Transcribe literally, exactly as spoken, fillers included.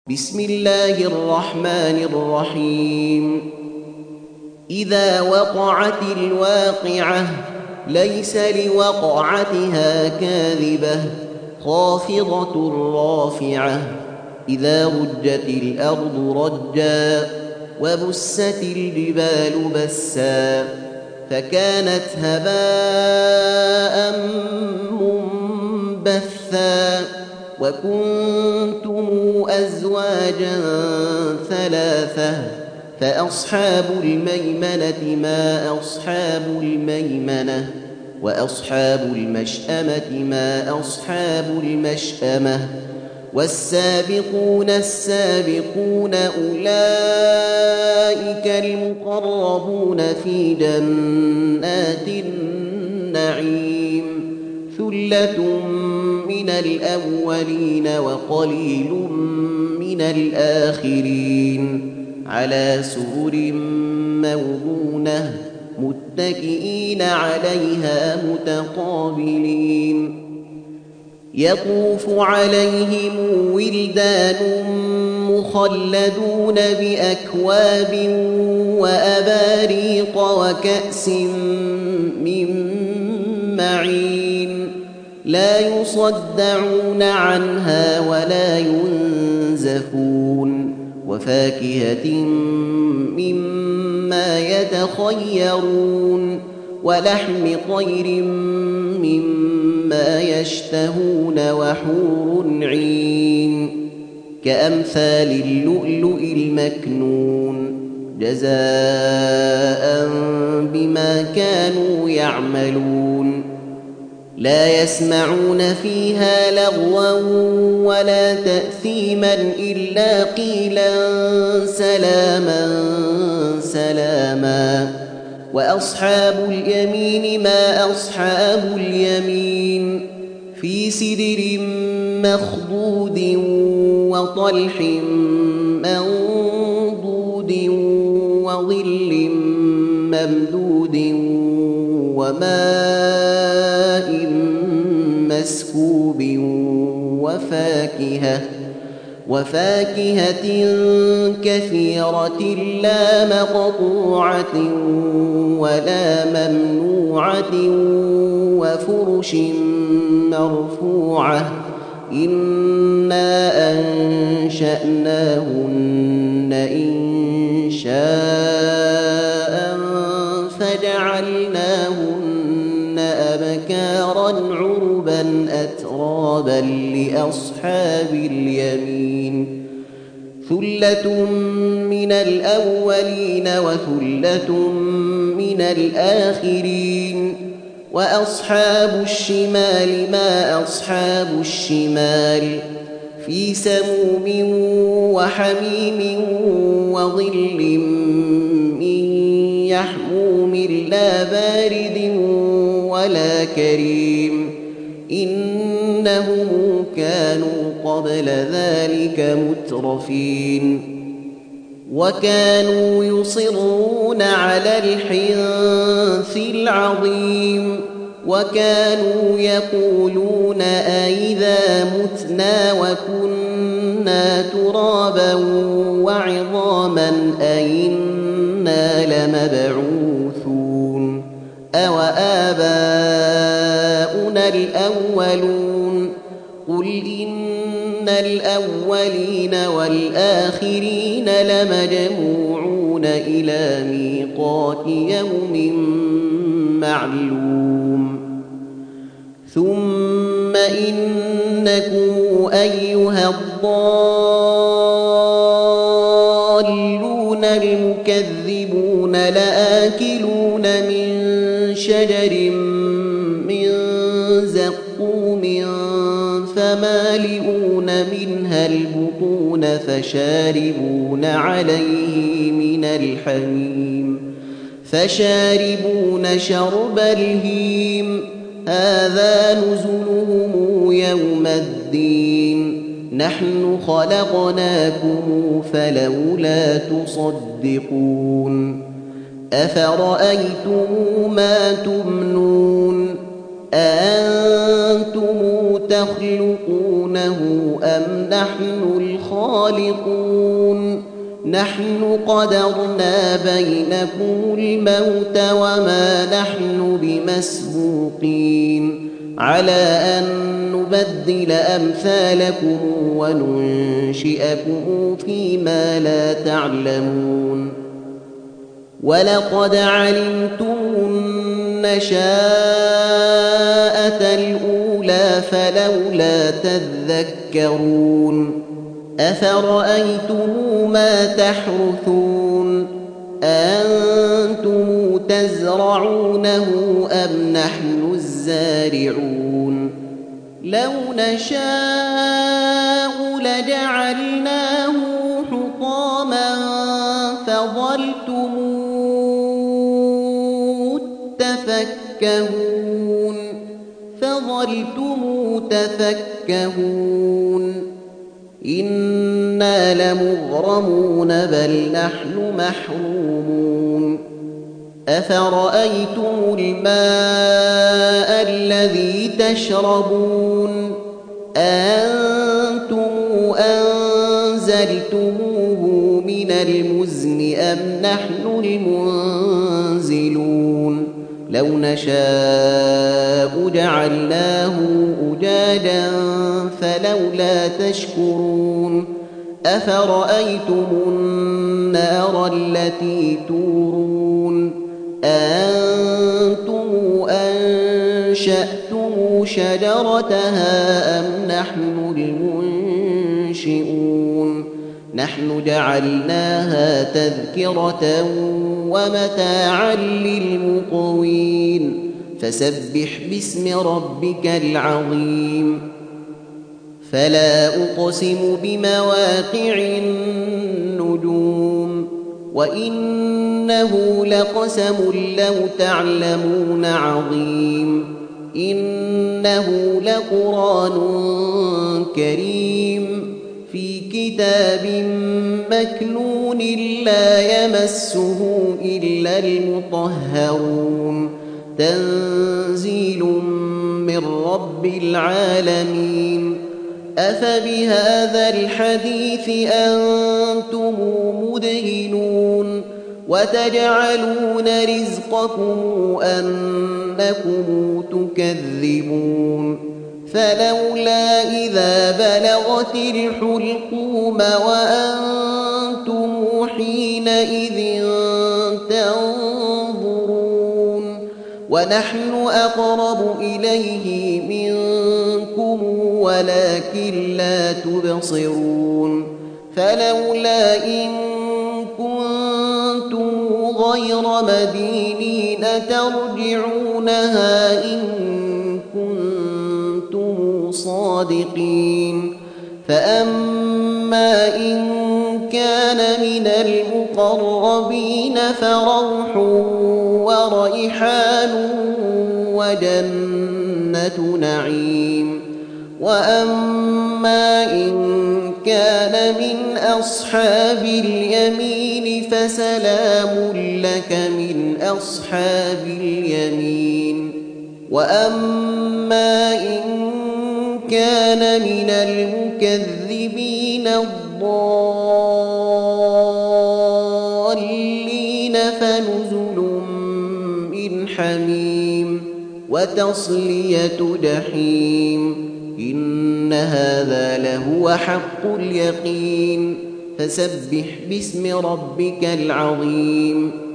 بسم الله الرحمن الرحيم إذا وقعت الواقعة ليس لوقعتها كاذبة خافضة رافعة إذا رجت الأرض رجا وبست الجبال بسا فكانت هباء منبثا وكنتم أزواجا ثلاثة فأصحاب الميمنة ما أصحاب الميمنة وأصحاب المشأمة ما أصحاب المشأمة والسابقون السابقون أولئك المقربون في جنات النعيم ثلة من الأولين وقليل من الآخرين على سرر موضونة متكئين عليها متقابلين يطوف عليهم ولدان مخلدون بأكواب وأباريق وكأس من معين لا يصدعون عنها ولا ينزفون وفاكهة مما يتخيرون ولحم طير مما يشتهون وحور عين كأمثال اللؤلؤ المكنون جزاء بما كانوا يعملون لا يسمعون فيها لغوا ولا تأثيما إلا قيلا سلاما سلاما وأصحاب اليمين ما أصحاب اليمين في سدر مخضود وطلح منضود وظل ممدود وماء مسكوب وفاكهة وفاكهة كثيرة لا مقطوعة ولا ممنوعة وفرش مرفوعة إنا أنشأناهن إن شاء فجعلناهن أبكارا عربا أترابا لأصحاب اليمين ثلة من الأولين وثلة من الآخرين وأصحاب الشمال ما أصحاب الشمال في سموم وحميم وظل من يحموم لا بارد ولا كريم إنهم كانوا قبل ذلك مترفين وكانوا يصرون على الحنث العظيم وكانوا يقولون أئذا متنا وكنا ترابا وعظاما أئنا لمبعوثون أوآباؤنا الأولون قل إن الأولين والآخرين لمجموعون إلى ميقات يوم معلوم ثم إنكم أيها الضالون المكذبون لآكلون من شجر من زقوم فمالئون منها البطون فشاربون عليه من الحميم فشاربون شرب الهيم هذا نزلهم يوم الدين نحن خلقناكم فلولا تصدقون أفرأيتم ما تمنون أأنتم تخلقونه أم نحن الخالقون نحن قدرنا بينكم الموت وما نحن بمسبوقين على أن نبدل أمثالكم وننشئكم فيما لا تعلمون ولقد علمتم النشاءة الأولى فلولا تذكرون أفرأيتم ما تحرثون أنتم تزرعونه أم نحن الزارعون لو نشاء لجعلناه حطاما فظلتم تفكهون فظلتم تفكهون إنا لمغرمون بل نحن محرومون أفرأيتم الماء الذي تشربون أنتم أنزلتموه من المزن أم نحن المنزلون لو نشاء جعلناه أجاجا فلولا تشكرون أفرأيتم النار التي تورون أنتم أنشأتم شجرتها أم نحن المنشئون نحن جعلناها تذكرة ومتاعا للمقوين فسبح باسم ربك العظيم فلا أقسم بمواقع النجوم وإنه لقسم لو تعلمون عظيم إنه لقرآن كريم في كتاب مكنون لا يمسه إلا المطهرون تنزيل من رب العالمين أفبهذا الحديث أنتم مدهنون وتجعلون رزقكم أنكم تكذبون فلولا إذا بلغت الحلقوم وأنتم حينئذ تنظرون ونحن أقرب إليه منكم ولكن لا تبصرون فلولا إن كنتم غير مدينين ترجعونها إن كنتم صادقين فأما إن كان من المقربين فروح وريحان وجنة نعيم وأما إن كان من أصحاب اليمين فسلام لك من أصحاب اليمين وأما إن كان من المكذبين الضالين فنزل من حميم وتصلية جحيم إن هذا لهو حق اليقين فسبح باسم ربك العظيم